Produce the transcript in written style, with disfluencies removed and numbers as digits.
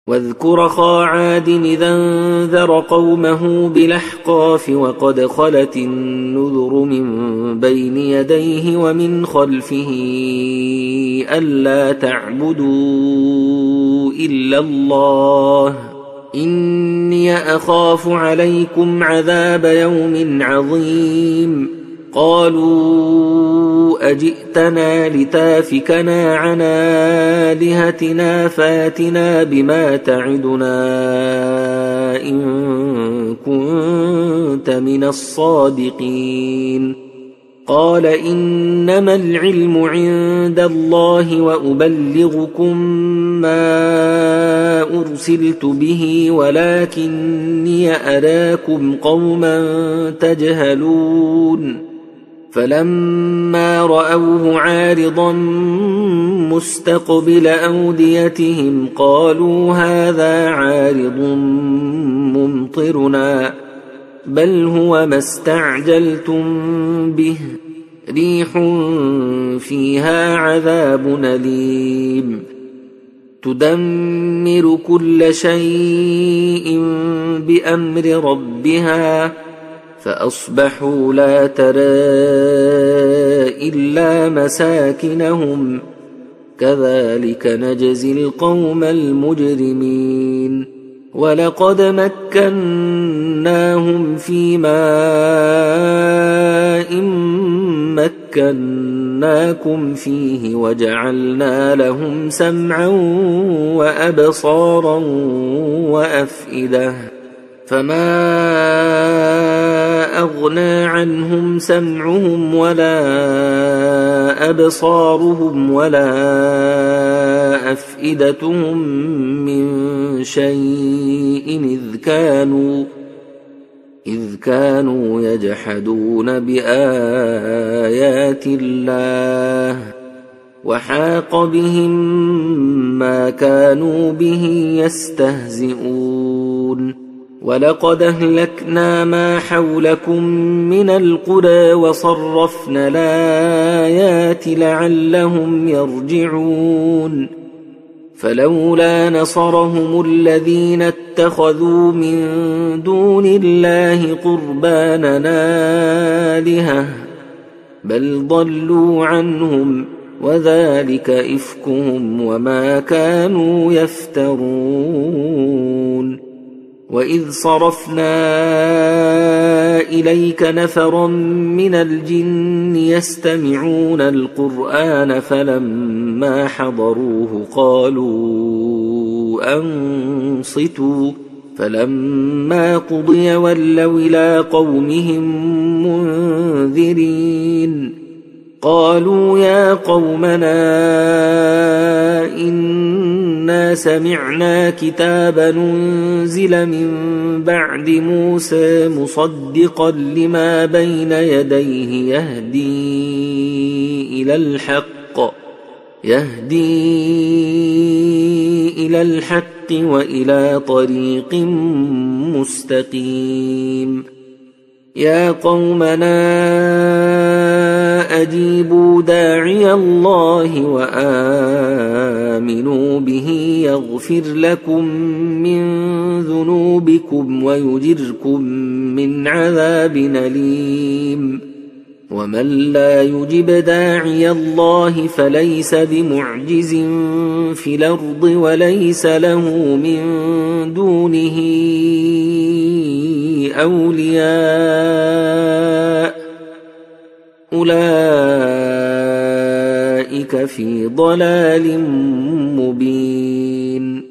واذكر أخا عاد إذا انذر قومه بالأحقاف وقد خلت النذر من بين يديه ومن خلفه ألا تعبدوا إلا الله إني أخاف عليكم عذاب يوم عظيم. قالوا أجئتنا لتافكنا عن آلهتنا فاتنا بما تعدنا إن كنت من الصادقين. قال إنما العلم عند الله وأبلغكم ما أرسلت به ولكني أراكم قوما تجهلون. فلما رأوه عارضا مستقبل أوديتهم قالوا هذا عارض ممطرنا بل هو ما استعجلتم به ريح فيها عذاب أليم تدمر كل شيء بأمر ربها فأصبحوا لا ترى إلا مساكنهم كذلك نجزي القوم المجرمين. ولقد مكناهم في ماء مكناكم فيه وجعلنا لهم سمعا وأبصارا وأفئدة فما أغنى عنهم سمعهم ولا أبصارهم ولا أفئدتهم من شيء إذ كانوا يجحدون بآيات الله وحاق بهم ما كانوا به يستهزئون. ولقد أهلكنا ما حولكم من القرى وصرفنا الآيات لعلهم يرجعون. فلولا نصرهم الذين اتخذوا من دون الله قربانا آلهة بل ضلوا عنهم وذلك إفكهم وما كانوا يفترون. وإذ صرفنا إليك نفرا من الجن يستمعون القرآن فلما حضروه قالوا أنصتوا فلما قضي ولوا إلى قومهم منذرين. قالوا يا قومنا إنا سمعنا كتابا أنزل من بعد موسى مصدقا لما بين يديه يهدي إلى الحق وإلى طريق مستقيم. يا قومنا أجيبوا داعي الله وآمنوا به يغفر لكم من ذنوبكم ويجركم من عذاب أليم. ومن لا يجب داعي الله فليس بمعجز في الأرض وليس له من دونه أولياء أولئك في ضلال مبين.